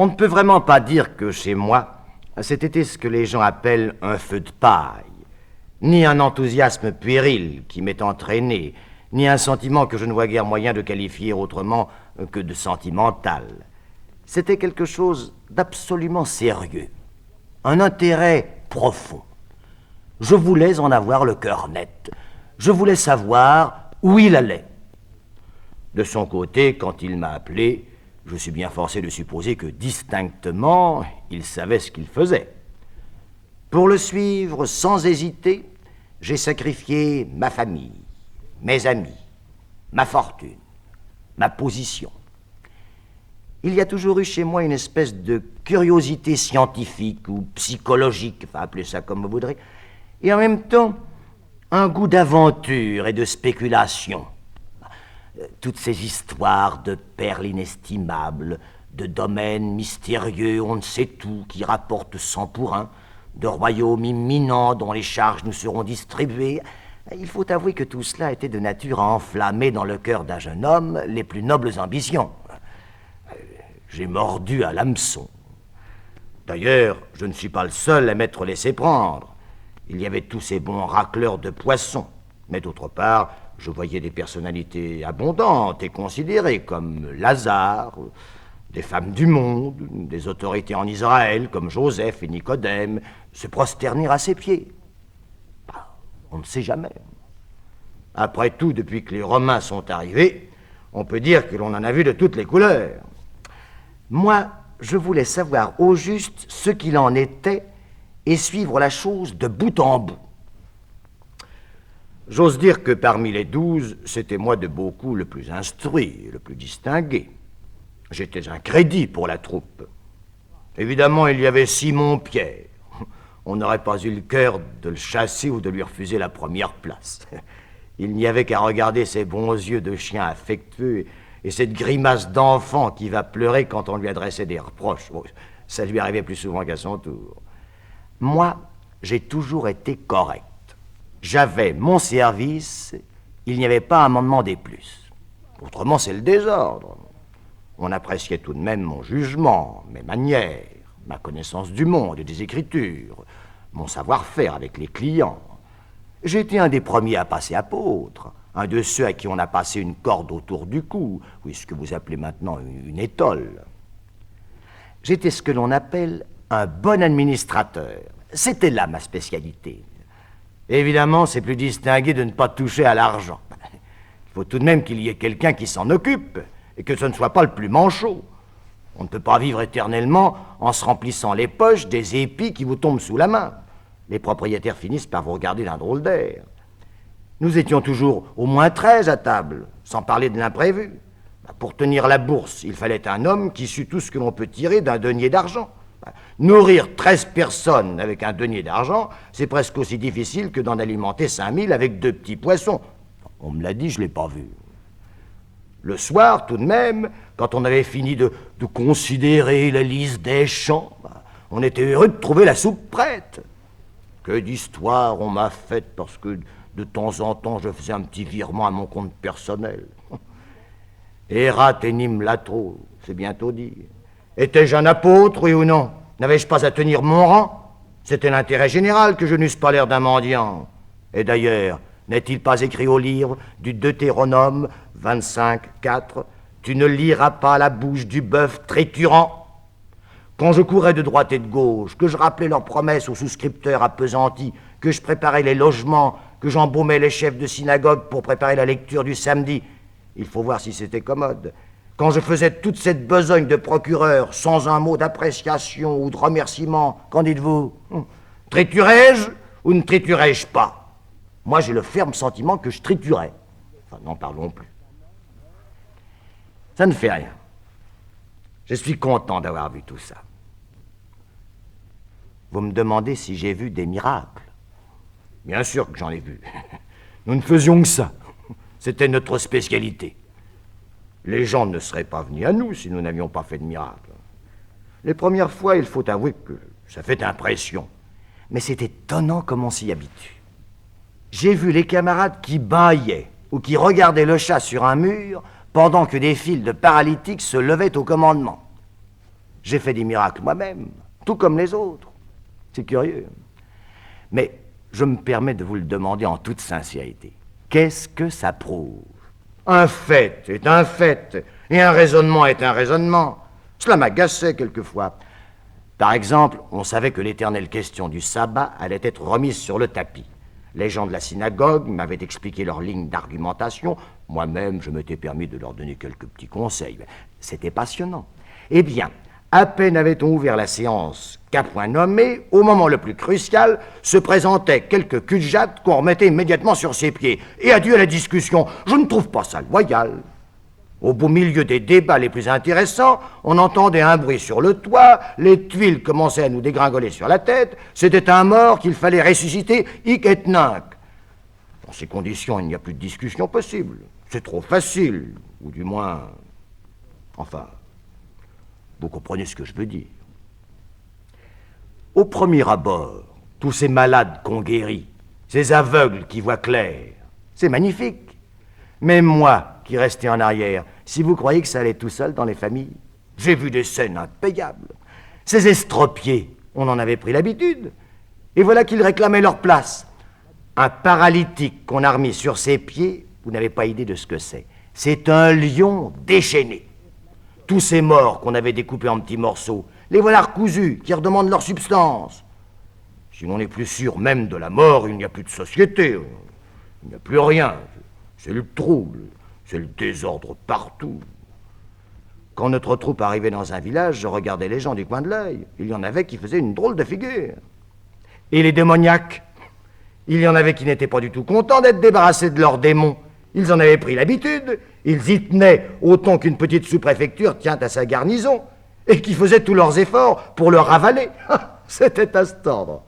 On ne peut vraiment pas dire que chez moi, c'était ce que les gens appellent un feu de paille, ni un enthousiasme puéril qui m'est entraîné, ni un sentiment que je ne vois guère moyen de qualifier autrement que de sentimental. C'était quelque chose d'absolument sérieux, un intérêt profond. Je voulais en avoir le cœur net. Je voulais savoir où il allait. De son côté, quand il m'a appelé, je suis bien forcé de supposer que distinctement, il savait ce qu'il faisait. Pour le suivre sans hésiter, j'ai sacrifié ma famille, mes amis, ma fortune, ma position. Il y a toujours eu chez moi une espèce de curiosité scientifique ou psychologique, enfin appelez ça comme vous voudrez, et en même temps un goût d'aventure et de spéculation. Toutes ces histoires de perles inestimables, de domaines mystérieux, on ne sait tout, qui rapportent 100 pour 1, de royaumes imminents dont les charges nous seront distribuées. Il faut avouer que tout cela était de nature à enflammer dans le cœur d'un jeune homme les plus nobles ambitions. J'ai mordu à l'hameçon. D'ailleurs, je ne suis pas le seul à m'être laissé prendre. Il y avait tous ces bons racleurs de poissons, mais d'autre part, je voyais des personnalités abondantes et considérées comme Lazare, des femmes du monde, des autorités en Israël comme Joseph et Nicodème se prosterner à ses pieds. On ne sait jamais. Après tout, depuis que les Romains sont arrivés, on peut dire que l'on en a vu de toutes les couleurs. Moi, je voulais savoir au juste ce qu'il en était et suivre la chose de bout en bout. J'ose dire que parmi les 12, c'était moi de beaucoup le plus instruit, le plus distingué. J'étais un crédit pour la troupe. Évidemment, il y avait Simon-Pierre. On n'aurait pas eu le cœur de le chasser ou de lui refuser la première place. Il n'y avait qu'à regarder ses bons yeux de chien affectueux et cette grimace d'enfant qui va pleurer quand on lui adressait des reproches. Bon, ça lui arrivait plus souvent qu'à son tour. Moi, j'ai toujours été correct. J'avais mon service, il n'y avait pas à m'en demander plus. Autrement, c'est le désordre. On appréciait tout de même mon jugement, mes manières, ma connaissance du monde et des écritures, mon savoir-faire avec les clients. J'étais un des premiers à passer apôtre, un de ceux à qui on a passé une corde autour du cou, oui, ce que vous appelez maintenant une étole. J'étais ce que l'on appelle un bon administrateur. C'était là ma spécialité. Évidemment, c'est plus distingué de ne pas toucher à l'argent. Il faut tout de même qu'il y ait quelqu'un qui s'en occupe, et que ce ne soit pas le plus manchot. On ne peut pas vivre éternellement en se remplissant les poches des épis qui vous tombent sous la main. Les propriétaires finissent par vous regarder d'un drôle d'air. Nous étions toujours au moins 13 à table, sans parler de l'imprévu. Pour tenir la bourse, il fallait un homme qui sût tout ce que l'on peut tirer d'un denier d'argent. Nourrir 13 personnes avec un denier d'argent, c'est presque aussi difficile que d'en alimenter 5000 avec 2 petits poissons. On me l'a dit, je ne l'ai pas vu. Le soir, tout de même, quand on avait fini de considérer la liste des champs, on était heureux de trouver la soupe prête. Que d'histoires on m'a faites parce que de temps en temps, je faisais un petit virement à mon compte personnel. Erat enim latro, c'est bientôt dit. Étais-je un apôtre, oui ou non? N'avais-je pas à tenir mon rang? C'était l'intérêt général que je n'eusse pas l'air d'un mendiant. Et d'ailleurs, n'est-il pas écrit au livre du Deutéronome 25:4 « Tu ne liras pas la bouche du bœuf triturant ». Quand je courais de droite et de gauche, que je rappelais leurs promesses aux souscripteurs appesantis, que je préparais les logements, que j'embaumais les chefs de synagogue pour préparer la lecture du samedi, il faut voir si c'était commode. Quand je faisais toute cette besogne de procureur, sans un mot d'appréciation ou de remerciement, qu'en dites-vous? Triturais-je ou ne triturais-je pas? Moi, j'ai le ferme sentiment que je triturais. Enfin, n'en parlons plus. Ça ne fait rien. Je suis content d'avoir vu tout ça. Vous me demandez si j'ai vu des miracles. Bien sûr que j'en ai vu. Nous ne faisions que ça. C'était notre spécialité. Les gens ne seraient pas venus à nous si nous n'avions pas fait de miracles. Les premières fois, il faut avouer que ça fait impression. Mais c'est étonnant comme on s'y habitue. J'ai vu les camarades qui bâillaient ou qui regardaient le chat sur un mur pendant que des files de paralytiques se levaient au commandement. J'ai fait des miracles moi-même, tout comme les autres. C'est curieux. Mais je me permets de vous le demander en toute sincérité. Qu'est-ce que ça prouve? Un fait est un fait, et un raisonnement est un raisonnement. Cela m'agaçait quelquefois. Par exemple, on savait que l'éternelle question du sabbat allait être remise sur le tapis. Les gens de la synagogue m'avaient expliqué leur ligne d'argumentation. Moi-même, je m'étais permis de leur donner quelques petits conseils. C'était passionnant. Eh bien, à peine avait-on ouvert la séance qu'à point nommé, au moment le plus crucial, se présentaient quelques cul-de-jatte qu'on remettait immédiatement sur ses pieds. Et adieu à la discussion. Je ne trouve pas ça loyal. Au beau milieu des débats les plus intéressants, on entendait un bruit sur le toit, les tuiles commençaient à nous dégringoler sur la tête, c'était un mort qu'il fallait ressusciter hic et nunc. Dans ces conditions, il n'y a plus de discussion possible. C'est trop facile, ou du moins... Enfin, vous comprenez ce que je veux dire. Au premier abord, tous ces malades qu'on guérit, ces aveugles qui voient clair, c'est magnifique. Même moi, qui restais en arrière, si vous croyez que ça allait tout seul dans les familles, j'ai vu des scènes impayables. Ces estropiés, on en avait pris l'habitude. Et voilà qu'ils réclamaient leur place. Un paralytique qu'on a remis sur ses pieds, vous n'avez pas idée de ce que c'est. C'est un lion déchaîné. Tous ces morts qu'on avait découpés en petits morceaux, les voilà recousus, qui redemandent leur substance. Si l'on n'est plus sûr même de la mort, il n'y a plus de société. Il n'y a plus rien. C'est le trouble, c'est le désordre partout. Quand notre troupe arrivait dans un village, je regardais les gens du coin de l'œil. Il y en avait qui faisaient une drôle de figure. Et les démoniaques, il y en avait qui n'étaient pas du tout contents d'être débarrassés de leurs démons. Ils en avaient pris l'habitude. Ils y tenaient autant qu'une petite sous-préfecture tient à sa garnison, et qui faisaient tous leurs efforts pour le ravaler. C'était à se tordre.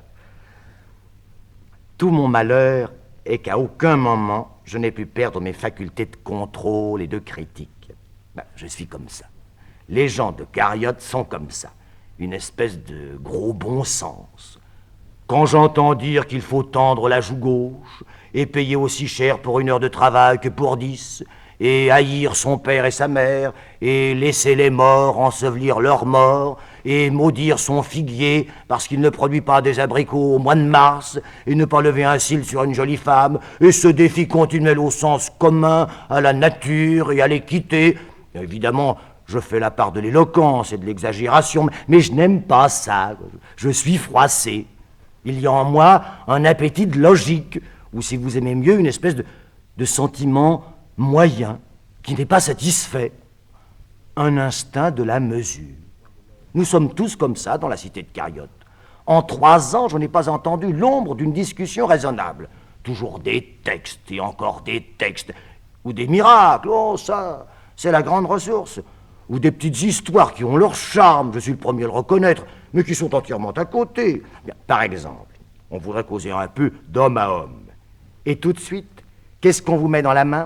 Tout mon malheur est qu'à aucun moment je n'ai pu perdre mes facultés de contrôle et de critique. Je suis comme ça. Les gens de Cariote sont comme ça. Une espèce de gros bon sens. Quand j'entends dire qu'il faut tendre la joue gauche et payer aussi cher pour 1 heure de travail que pour 10, et haïr son père et sa mère, et laisser les morts ensevelir leurs morts, et maudire son figuier parce qu'il ne produit pas des abricots au mois de mars, et ne pas lever un cil sur une jolie femme, et ce défi continuel au sens commun, à la nature et à l'équité. Évidemment, je fais la part de l'éloquence et de l'exagération, mais je n'aime pas ça. Je suis froissé. Il y a en moi un appétit de logique, ou si vous aimez mieux, une espèce de sentiment moyen, qui n'est pas satisfait. Un instinct de la mesure. Nous sommes tous comme ça dans la cité de Cariote. En 3 ans, je n'ai pas entendu l'ombre d'une discussion raisonnable. Toujours des textes et encore des textes. Ou des miracles, oh ça, c'est la grande ressource. Ou des petites histoires qui ont leur charme, je suis le premier à le reconnaître, mais qui sont entièrement à côté. Bien, par exemple, on voudrait causer un peu d'homme à homme. Et tout de suite, qu'est-ce qu'on vous met dans la main?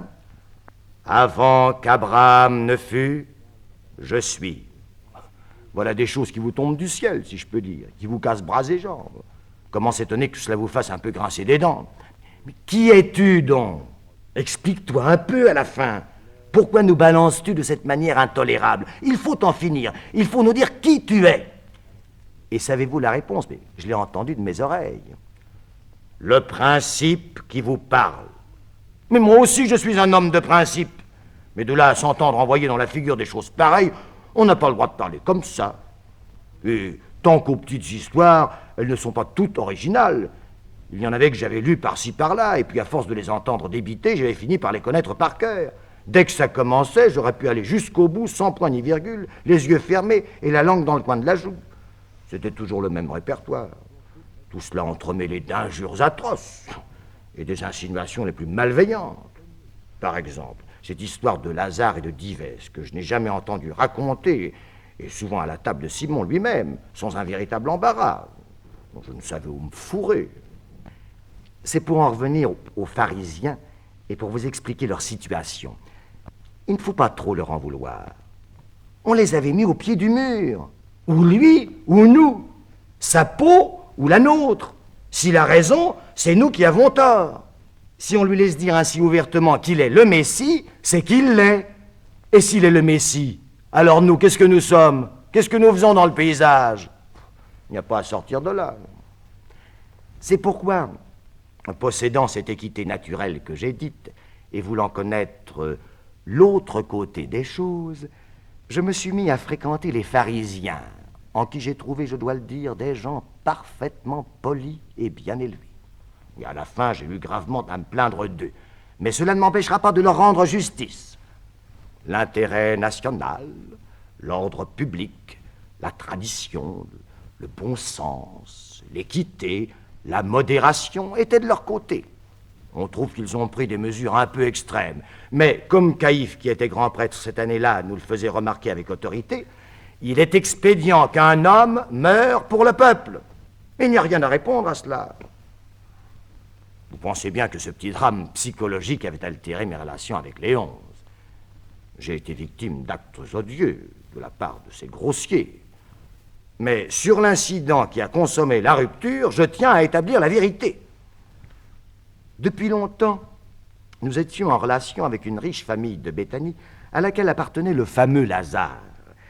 Avant qu'Abraham ne fût, je suis. Voilà des choses qui vous tombent du ciel, si je peux dire, qui vous cassent bras et jambes. Comment s'étonner que cela vous fasse un peu grincer des dents? Mais qui es-tu donc? Explique-toi un peu à la fin. Pourquoi nous balances-tu de cette manière intolérable? Il faut en finir. Il faut nous dire qui tu es. Et savez-vous la réponse? Mais je l'ai entendue de mes oreilles. Le principe qui vous parle. Mais moi aussi, je suis un homme de principe. Mais de là à s'entendre envoyer dans la figure des choses pareilles, on n'a pas le droit de parler comme ça. Et tant qu'aux petites histoires, elles ne sont pas toutes originales. Il y en avait que j'avais lues par-ci par-là, et puis à force de les entendre débiter, j'avais fini par les connaître par cœur. Dès que ça commençait, j'aurais pu aller jusqu'au bout, sans point ni virgule, les yeux fermés et la langue dans le coin de la joue. C'était toujours le même répertoire. Tout cela entremêlé d'injures atroces et des insinuations les plus malveillantes. Par exemple, cette histoire de Lazare et de Divès, que je n'ai jamais entendu raconter, et souvent à la table de Simon lui-même, sans un véritable embarras. Donc je ne savais où me fourrer. C'est pour en revenir aux pharisiens et pour vous expliquer leur situation. Il ne faut pas trop leur en vouloir. On les avait mis au pied du mur. Ou lui, ou nous. Sa peau, ou la nôtre. S'il a raison, c'est nous qui avons tort. Si on lui laisse dire ainsi ouvertement qu'il est le Messie, c'est qu'il l'est. Et s'il est le Messie, alors nous, qu'est-ce que nous sommes? Qu'est-ce que nous faisons dans le paysage? Il n'y a pas à sortir de là. C'est pourquoi, possédant cette équité naturelle que j'ai dite, et voulant connaître l'autre côté des choses, je me suis mis à fréquenter les pharisiens, en qui j'ai trouvé, je dois le dire, des gens parfaitement polis et bien élevés. Et à la fin, j'ai eu gravement à me plaindre d'eux. Mais cela ne m'empêchera pas de leur rendre justice. L'intérêt national, l'ordre public, la tradition, le bon sens, l'équité, la modération étaient de leur côté. On trouve qu'ils ont pris des mesures un peu extrêmes. Mais comme Caïphe, qui était grand prêtre cette année-là, nous le faisait remarquer avec autorité, il est expédient qu'un homme meure pour le peuple. Il n'y a rien à répondre à cela. Vous pensez bien que ce petit drame psychologique avait altéré mes relations avec Léonce. J'ai été victime d'actes odieux de la part de ces grossiers. Mais sur l'incident qui a consommé la rupture, je tiens à établir la vérité. Depuis longtemps, nous étions en relation avec une riche famille de Béthanie à laquelle appartenait le fameux Lazare.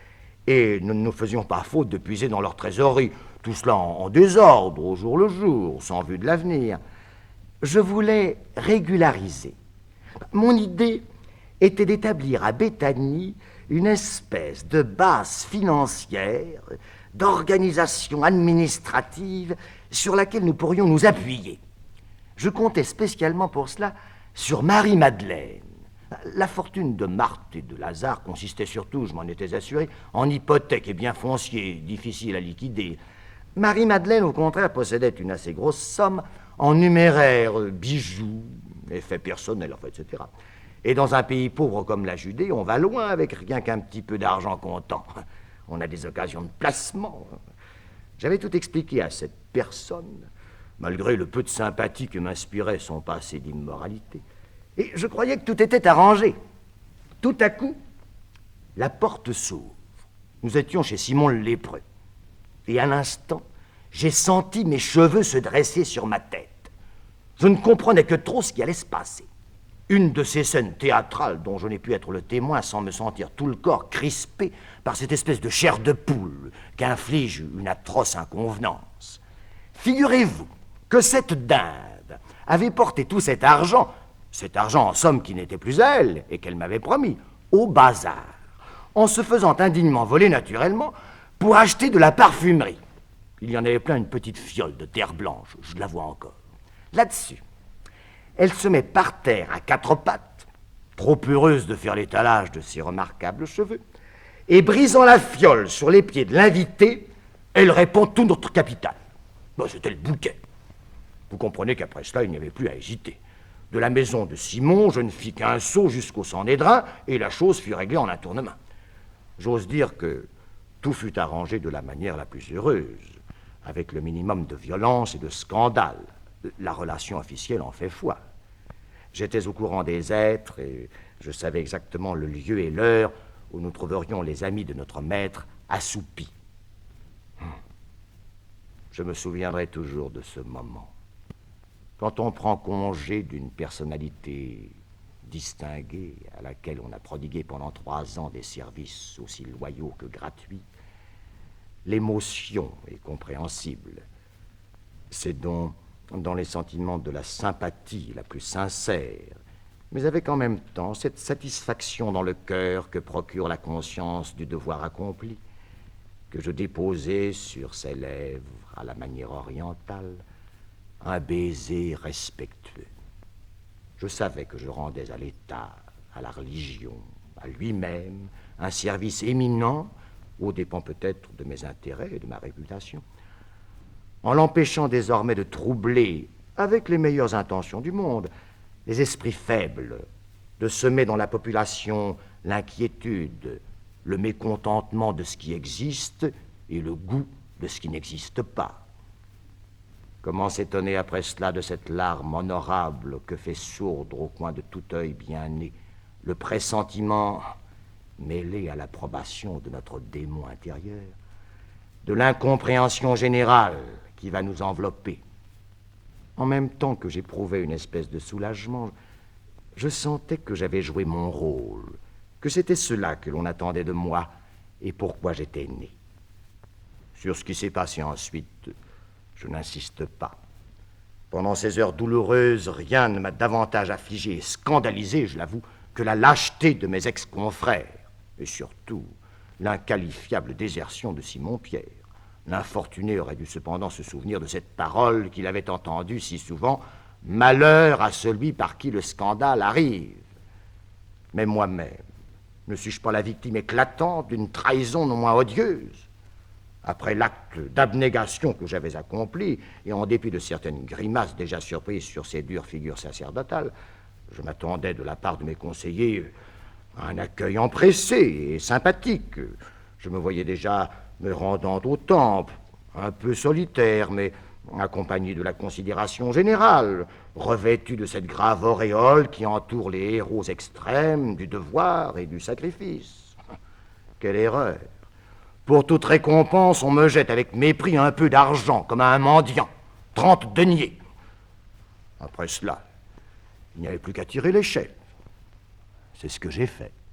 Et nous ne nous faisions pas faute de puiser dans leur trésorerie, tout cela en désordre, au jour le jour, sans vue de l'avenir. Je voulais régulariser. Mon idée était d'établir à Béthanie une espèce de base financière, d'organisation administrative sur laquelle nous pourrions nous appuyer. Je comptais spécialement pour cela sur Marie-Madeleine. La fortune de Marthe et de Lazare consistait surtout, je m'en étais assuré, en hypothèques et biens fonciers difficiles à liquider. Marie-Madeleine, au contraire, possédait une assez grosse somme en numéraires, bijoux, effets personnels, enfin, etc. Et dans un pays pauvre comme la Judée, on va loin avec rien qu'un petit peu d'argent comptant. On a des occasions de placement. J'avais tout expliqué à cette personne, malgré le peu de sympathie que m'inspirait son passé d'immoralité. Et je croyais que tout était arrangé. Tout à coup, la porte s'ouvre. Nous étions chez Simon le lépreux. Et à l'instant, j'ai senti mes cheveux se dresser sur ma tête. Je ne comprenais que trop ce qui allait se passer. Une de ces scènes théâtrales dont je n'ai pu être le témoin sans me sentir tout le corps crispé par cette espèce de chair de poule qu'inflige une atroce inconvenance. Figurez-vous que cette dinde avait porté tout cet argent en somme qui n'était plus à elle et qu'elle m'avait promis, au bazar, en se faisant indignement voler naturellement pour acheter de la parfumerie. Il y en avait plein une petite fiole de terre blanche, je la vois encore. Là-dessus, elle se met par terre à quatre pattes, trop heureuse de faire l'étalage de ses remarquables cheveux, et brisant la fiole sur les pieds de l'invité, elle répand tout notre capital. C'était le bouquet. Vous comprenez qu'après cela, il n'y avait plus à hésiter. De la maison de Simon, je ne fis qu'un saut jusqu'au Sanhédrin, et la chose fut réglée en un tournement. J'ose dire que tout fut arrangé de la manière la plus heureuse, avec le minimum de violence et de scandale. La relation officielle en fait foi. J'étais au courant des êtres et je savais exactement le lieu et l'heure où nous trouverions les amis de notre maître assoupis. Je me souviendrai toujours de ce moment. Quand on prend congé d'une personnalité distinguée à laquelle on a prodigué pendant 3 ans des services aussi loyaux que gratuits, l'émotion est compréhensible. C'est donc dans les sentiments de la sympathie la plus sincère, mais avec en même temps cette satisfaction dans le cœur que procure la conscience du devoir accompli, que je déposai sur ses lèvres, à la manière orientale, un baiser respectueux. Je savais que je rendais à l'État, à la religion, à lui-même, un service éminent, aux dépens peut-être de mes intérêts et de ma réputation, en l'empêchant désormais de troubler, avec les meilleures intentions du monde, les esprits faibles, de semer dans la population l'inquiétude, le mécontentement de ce qui existe et le goût de ce qui n'existe pas. Comment s'étonner après cela de cette larme honorable que fait sourdre au coin de tout œil bien né le pressentiment mêlé à l'approbation de notre démon intérieur, de l'incompréhension générale qui va nous envelopper. En même temps que j'éprouvais une espèce de soulagement, je sentais que j'avais joué mon rôle, que c'était cela que l'on attendait de moi, et pourquoi j'étais né. Sur ce qui s'est passé ensuite, je n'insiste pas. Pendant ces heures douloureuses, rien ne m'a davantage affligé et scandalisé, je l'avoue, que la lâcheté de mes ex-confrères, et surtout l'inqualifiable désertion de Simon-Pierre. L'infortuné aurait dû cependant se souvenir de cette parole qu'il avait entendue si souvent, « Malheur à celui par qui le scandale arrive ». Mais moi-même, ne suis-je pas la victime éclatante d'une trahison non moins odieuse? Après l'acte d'abnégation que j'avais accompli, et en dépit de certaines grimaces déjà surprises sur ces dures figures sacerdotales, je m'attendais de la part de mes conseillers à un accueil empressé et sympathique. Je me voyais déjà me rendant au temple, un peu solitaire, mais accompagné de la considération générale, revêtu de cette grave auréole qui entoure les héros extrêmes du devoir et du sacrifice. Quelle erreur! Pour toute récompense, on me jette avec mépris un peu d'argent, comme à un mendiant, 30 deniers. Après cela, il n'y avait plus qu'à tirer l'échelle. C'est ce que j'ai fait.